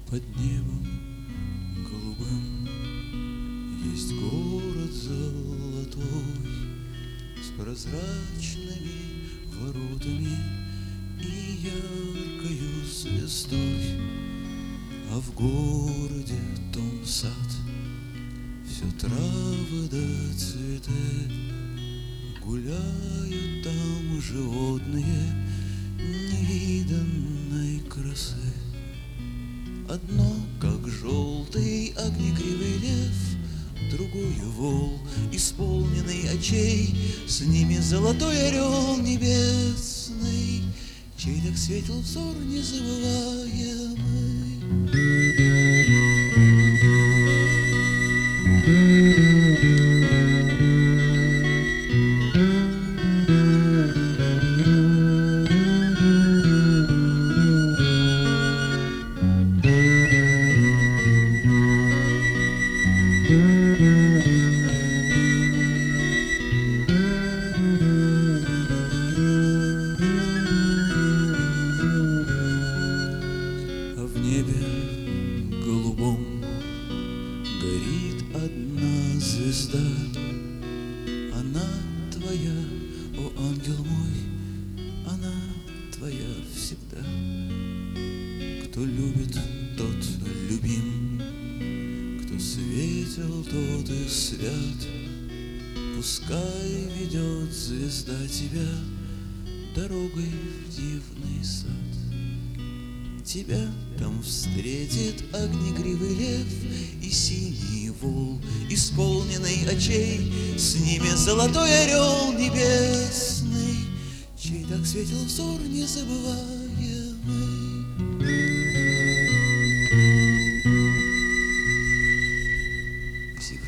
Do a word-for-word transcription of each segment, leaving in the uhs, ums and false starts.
Под небом голубым есть город золотой с прозрачными воротами и яркою звездой. А в городе том сад, все травы да цветы, гуляют там животные невиданной красы. Одно, как желтый огнекривый лев, другое вол, исполненный очей, с ними золотой орел небесный, чей так светил взор незабываемый. В небе голубом горит одна звезда. Она твоя, о ангел мой, она твоя всегда. Кто любит, тот любим, кто светил, тот и свят. Пускай ведет звезда тебя дорогой в дивный сад. Тебя там встретит огнегривый лев и синий вол, исполненный очей, с ними золотой орел небесный, чей так светил взор незабываемый. Спасибо.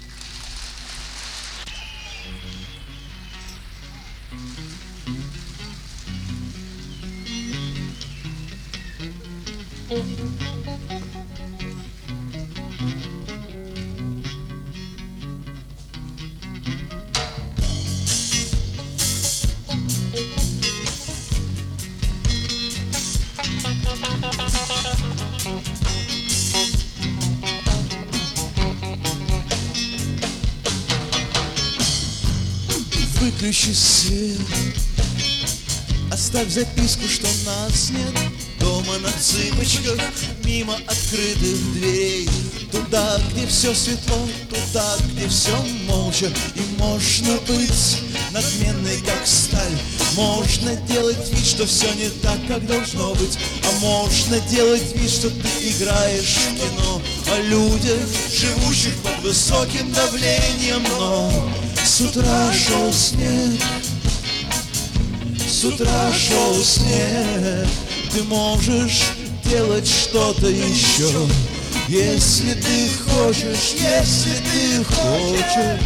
Выключи свет, оставь записку, что нас нет. Дома на цыпочках, мимо открытых дверей, туда, где все светло, туда, где все молча. И можно быть надменной, как сталь, можно делать вид, что все не так, как должно быть, а можно делать вид, что ты играешь в кино о людях, живущих под высоким давлением. Но с утра шел снег, с утра шел снег. Ты можешь делать что-то еще, если ты хочешь, если ты хочешь.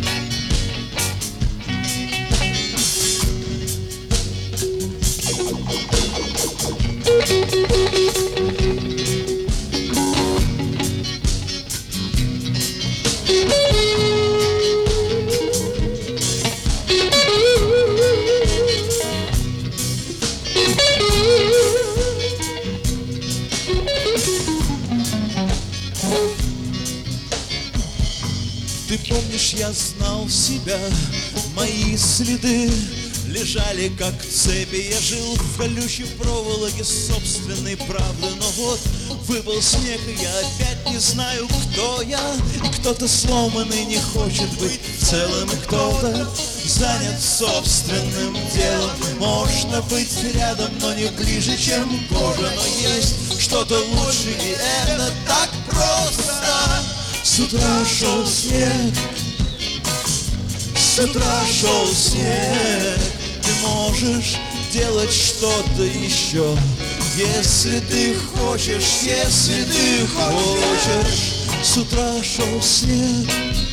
Ты помнишь, я знал себя, мои следы лежали как цепи. Я жил в колючей проволоке собственной правды. Но вот выпал снег, и я опять не знаю, кто я. И кто-то сломанный не хочет быть целым, и кто-то занят собственным делом. Можно быть рядом, но не ближе, чем кожа. Но есть что-то лучше, и это так просто. С утра шел снег, с утра шел снег. Ты можешь делать что-то еще, если ты хочешь, если ты хочешь. С утра шел снег,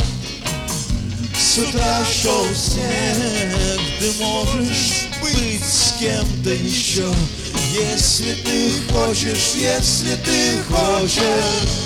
с утра шел снег. Ты можешь быть с кем-то еще, если ты хочешь, если ты хочешь.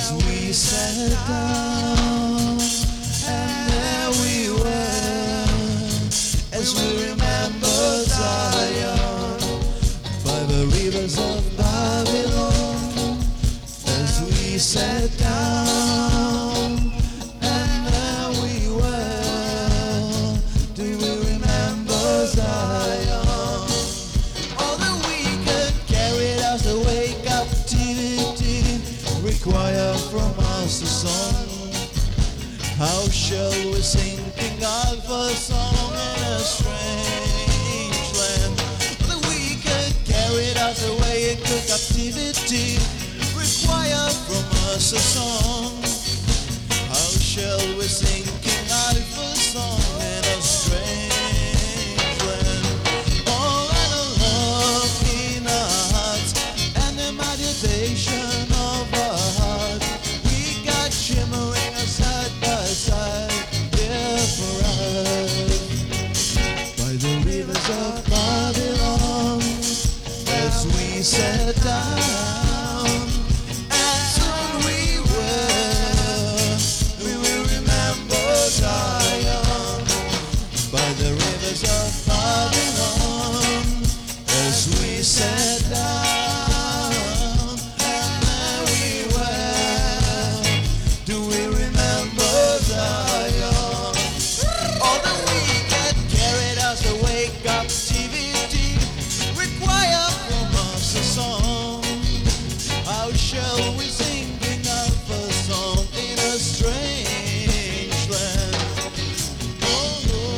as we sat down, and there we were, as we remember Zion, by the rivers of Babylon, as we sat down, and there we were, do we remember Zion? All the wicked carried us away, captivity require from us a song. How shall we sing King Alpha's song in a strange land? The wicked carried us away into captivity, require from us a song. How shall we sing King Alpha's song in a strange land? All and the love in our hearts and the meditation of our heart, we got shimmering side by side, there for us, by the rivers of Babylon, as we sat down, and soon we were, we will remember Zion, by the rivers of Babylon, as we sat down, and there we were, do we remember Zion? All the wicked carried us away, captivity require from us a song. How shall we sing King Alpha's song in a strange land? Oh,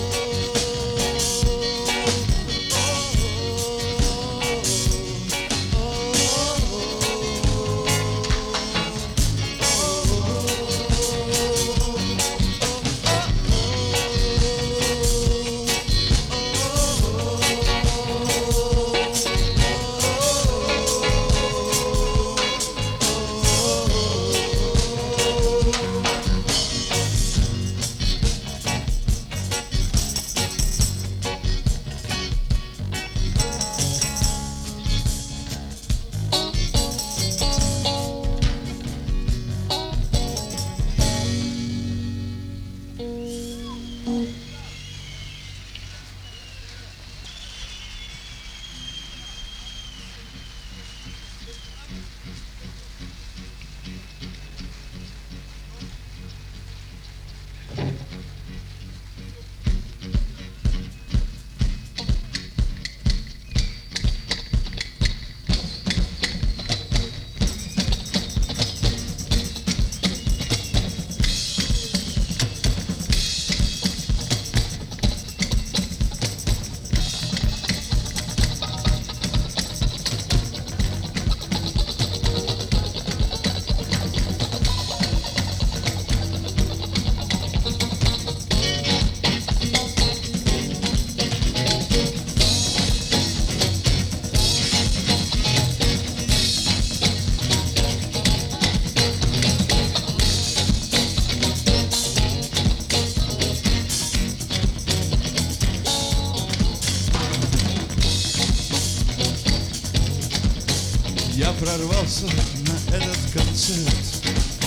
я прорвался на этот концерт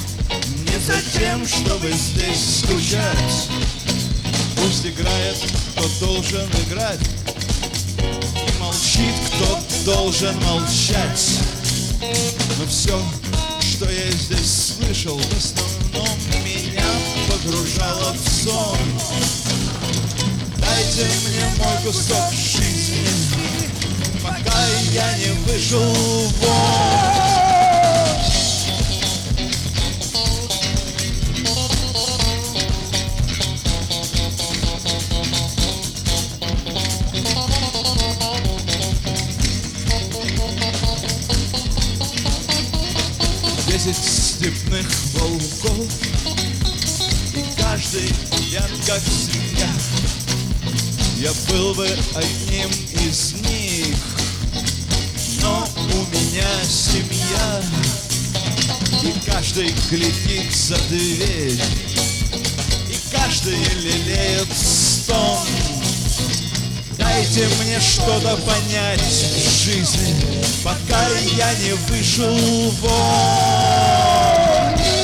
не за тем, чтобы здесь скучать. Пусть играет, кто должен играть, и молчит, кто должен молчать. Но все, что я здесь слышал, в основном меня погружало в сон. Дайте мне мой кусок жизни, пока я не вышел вон. Десять степных волков, и каждый пьян как свинья. Я был бы одним из них, но у меня семья, и каждый глядит за дверь, и каждый лелеет стон. Дайте мне что-то понять в жизни, пока я не вышел вон.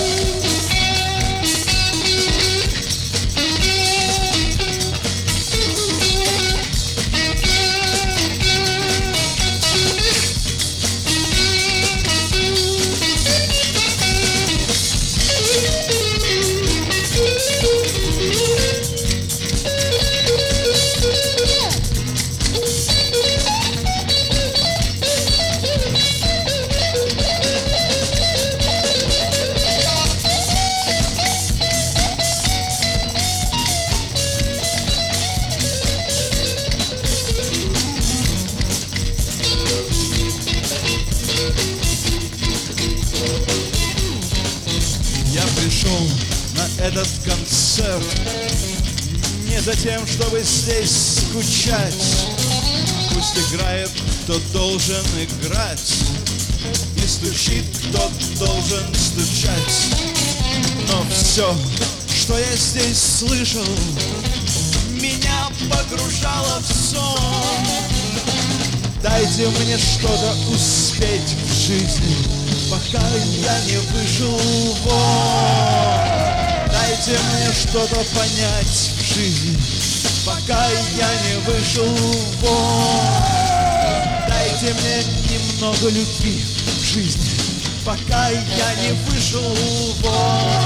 Я пришел на этот концерт не за тем, чтобы здесь скучать. Пусть играет, кто должен играть, и стучит, кто должен стучать. Но все, что я здесь слышал, меня погружало в сон. Дайте мне что-то успеть в жизни, пока я не вышел вон. Дайте мне что-то понять в жизни, пока я не вышел вон. Дайте мне немного любви в жизни, пока я не вышел вон.